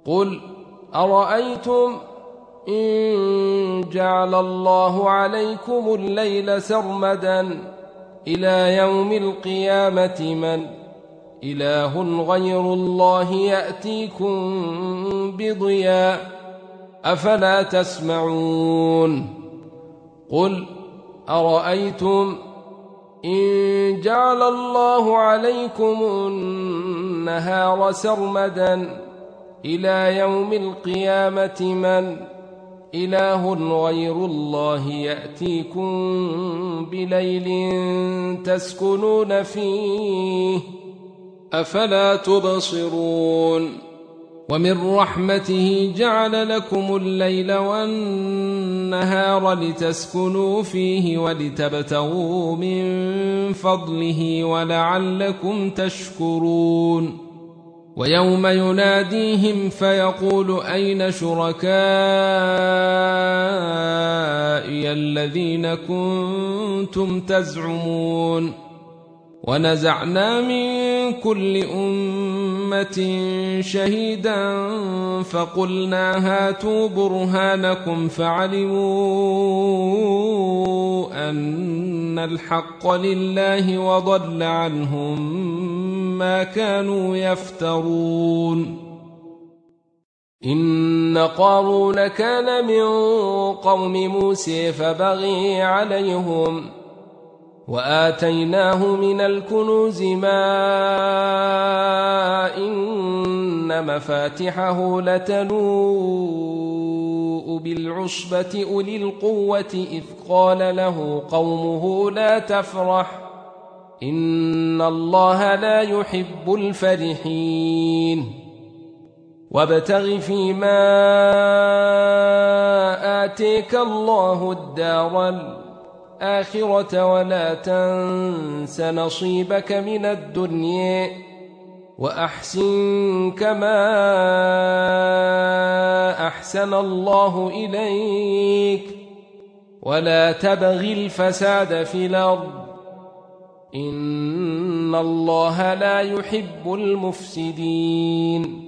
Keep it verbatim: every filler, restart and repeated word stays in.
قل أرأيتم إن جعل الله عليكم الليل سرمدا إلى يوم القيامة من إله غير الله يأتيكم بضياء أفلا تسمعون قل أرأيتم إن جعل الله عليكم النهار سرمدا إلى يوم القيامة من إله غير الله يأتيكم بليل تسكنون فيه أفلا تبصرون ومن رحمته جعل لكم الليل والنهار لتسكنوا فيه ولتبتغوا من فضله ولعلكم تشكرون ويوم يناديهم فيقول أين شركائي الذين كنتم تزعمون ونزعنا من كل أمة شهيدا فقلنا هاتوا برهانكم فعلموا أن الحق لله وضل عنهم ما كانوا يفترون إن قارون كان من قوم موسى فبغي عليهم وآتيناه من الكنوز ما إن مفاتحه لتنوء بالعصبة أولي القوة إذ قال له قومه لا تفرح إن الله لا يحب الفرحين وابتغ فيما آتيك الله الدار الآخرة ولا تنس نصيبك من الدنيا وأحسن كما أحسن الله إليك ولا تبغ الفساد في الأرض إن الله لا يحب المفسدين